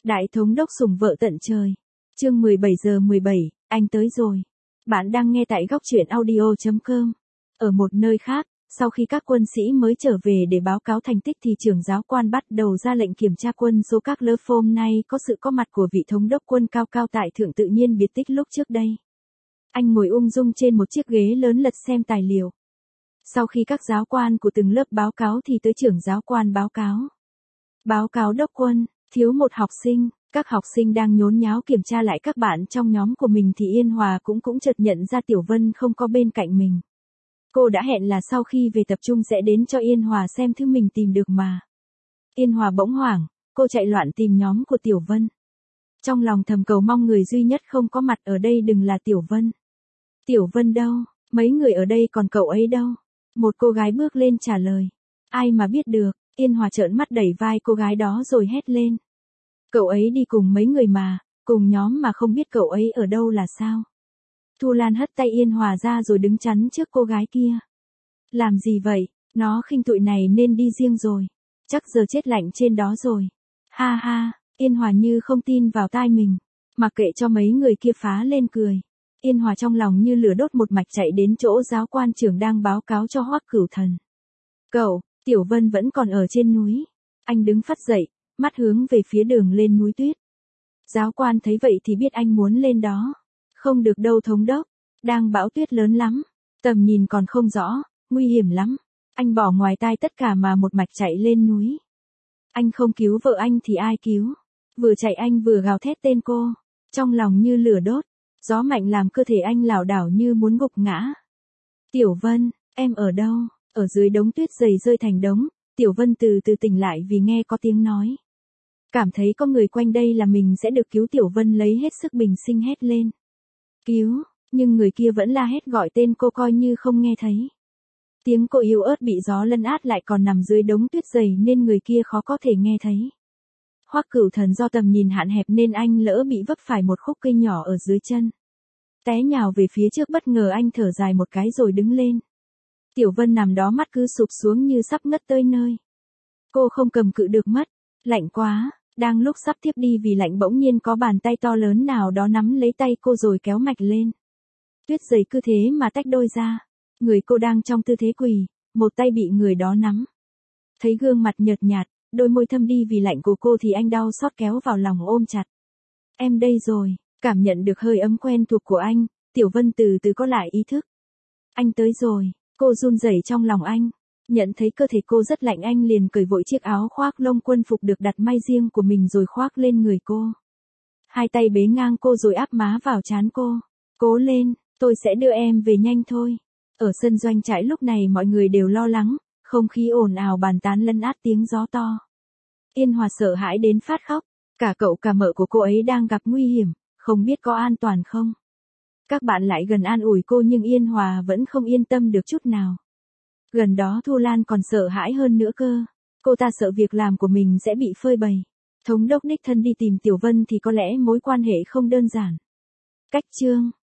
Đại thống đốc sủng vợ tận trời. Chương 17:17, anh tới rồi. Bạn đang nghe tại góc truyện audio.com. Ở một nơi khác, sau khi các quân sĩ mới trở về để báo cáo thành tích thì trưởng giáo quan bắt đầu ra lệnh kiểm tra quân số các lớp. Hôm nay có sự có mặt của vị thống đốc quân cao cao tại thượng tự nhiên biệt tích lúc trước đây. Anh ngồi ung dung trên một chiếc ghế lớn lật xem tài liệu. Sau khi các giáo quan của từng lớp báo cáo thì tới trưởng giáo quan báo cáo. Báo cáo đốc quân, thiếu một học sinh. Các học sinh đang nhốn nháo kiểm tra lại các bạn trong nhóm của mình thì Yên Hòa cũng chợt nhận ra Tiểu Vân không có bên cạnh mình. Cô đã hẹn là sau khi về tập trung sẽ đến cho Yên Hòa xem thứ mình tìm được mà. Yên Hòa bỗng hoảng, cô chạy loạn tìm nhóm của Tiểu Vân. Trong lòng thầm cầu mong người duy nhất không có mặt ở đây đừng là Tiểu Vân. Tiểu Vân đâu? Mấy người ở đây còn cậu ấy đâu? Một cô gái bước lên trả lời. Ai mà biết được, Yên Hòa trợn mắt đẩy vai cô gái đó rồi hét lên. Cậu ấy đi cùng mấy người mà, cùng nhóm mà không biết cậu ấy ở đâu là sao? Thu Lan hất tay Yên Hòa ra rồi đứng chắn trước cô gái kia. Làm gì vậy, nó khinh tụi này nên đi riêng rồi. Chắc giờ chết lạnh trên đó rồi. Ha ha, Yên Hòa như không tin vào tai mình. Mặc kệ cho mấy người kia phá lên cười. Yên Hòa trong lòng như lửa đốt một mạch chạy đến chỗ giáo quan trưởng đang báo cáo cho Hoắc Cửu Thần. Cậu, Tiểu Vân vẫn còn ở trên núi. Anh đứng phắt dậy, mắt hướng về phía đường lên núi tuyết. Giáo quan thấy vậy thì biết anh muốn lên đó. Không được đâu thống đốc, đang bão tuyết lớn lắm, tầm nhìn còn không rõ, nguy hiểm lắm. Anh bỏ ngoài tai tất cả mà một mạch chạy lên núi. Anh không cứu vợ anh thì ai cứu? Vừa chạy anh vừa gào thét tên cô, trong lòng như lửa đốt, gió mạnh làm cơ thể anh lảo đảo như muốn gục ngã. Tiểu Vân, em ở đâu? Ở dưới đống tuyết dày rơi thành đống, Tiểu Vân từ từ tỉnh lại vì nghe có tiếng nói. Cảm thấy có người quanh đây là mình sẽ được cứu. Tiểu Vân lấy hết sức bình sinh hét lên. Cứu, nhưng người kia vẫn la hét gọi tên cô coi như không nghe thấy. Tiếng cô yếu ớt bị gió lấn át lại còn nằm dưới đống tuyết dày nên người kia khó có thể nghe thấy. Hoắc Cửu Thần do tầm nhìn hạn hẹp nên anh lỡ bị vấp phải một khúc cây nhỏ ở dưới chân. Té nhào về phía trước bất ngờ anh thở dài một cái rồi đứng lên. Tiểu Vân nằm đó mắt cứ sụp xuống như sắp ngất tới nơi. Cô không cầm cự được mất, lạnh quá, đang lúc sắp tiếp đi vì lạnh bỗng nhiên có bàn tay to lớn nào đó nắm lấy tay cô rồi kéo mạch lên. Tuyết dày cứ thế mà tách đôi ra, người cô đang trong tư thế quỳ, một tay bị người đó nắm. Thấy gương mặt nhợt nhạt, đôi môi thâm đi vì lạnh của cô thì anh đau xót kéo vào lòng ôm chặt. Em đây rồi, cảm nhận được hơi ấm quen thuộc của anh, Tiểu Vân từ từ có lại ý thức. Anh tới rồi, cô run rẩy trong lòng anh. Nhận thấy cơ thể cô rất lạnh anh liền cởi vội chiếc áo khoác lông quân phục được đặt may riêng của mình rồi khoác lên người cô. Hai tay bế ngang cô rồi áp má vào trán cô. Cố lên, tôi sẽ đưa em về nhanh thôi. Ở sân doanh trại lúc này mọi người đều lo lắng, không khí ồn ào bàn tán lấn át tiếng gió to. Yên Hòa sợ hãi đến phát khóc, cả cậu cả mợ của cô ấy đang gặp nguy hiểm, không biết có an toàn không. Các bạn lại gần an ủi cô nhưng Yên Hòa vẫn không yên tâm được chút nào. Gần đó Thu Lan còn sợ hãi hơn nữa cơ. Cô ta sợ việc làm của mình sẽ bị phơi bày. Thống đốc đích thân đi tìm Tiểu Vân thì có lẽ mối quan hệ không đơn giản. Cách chương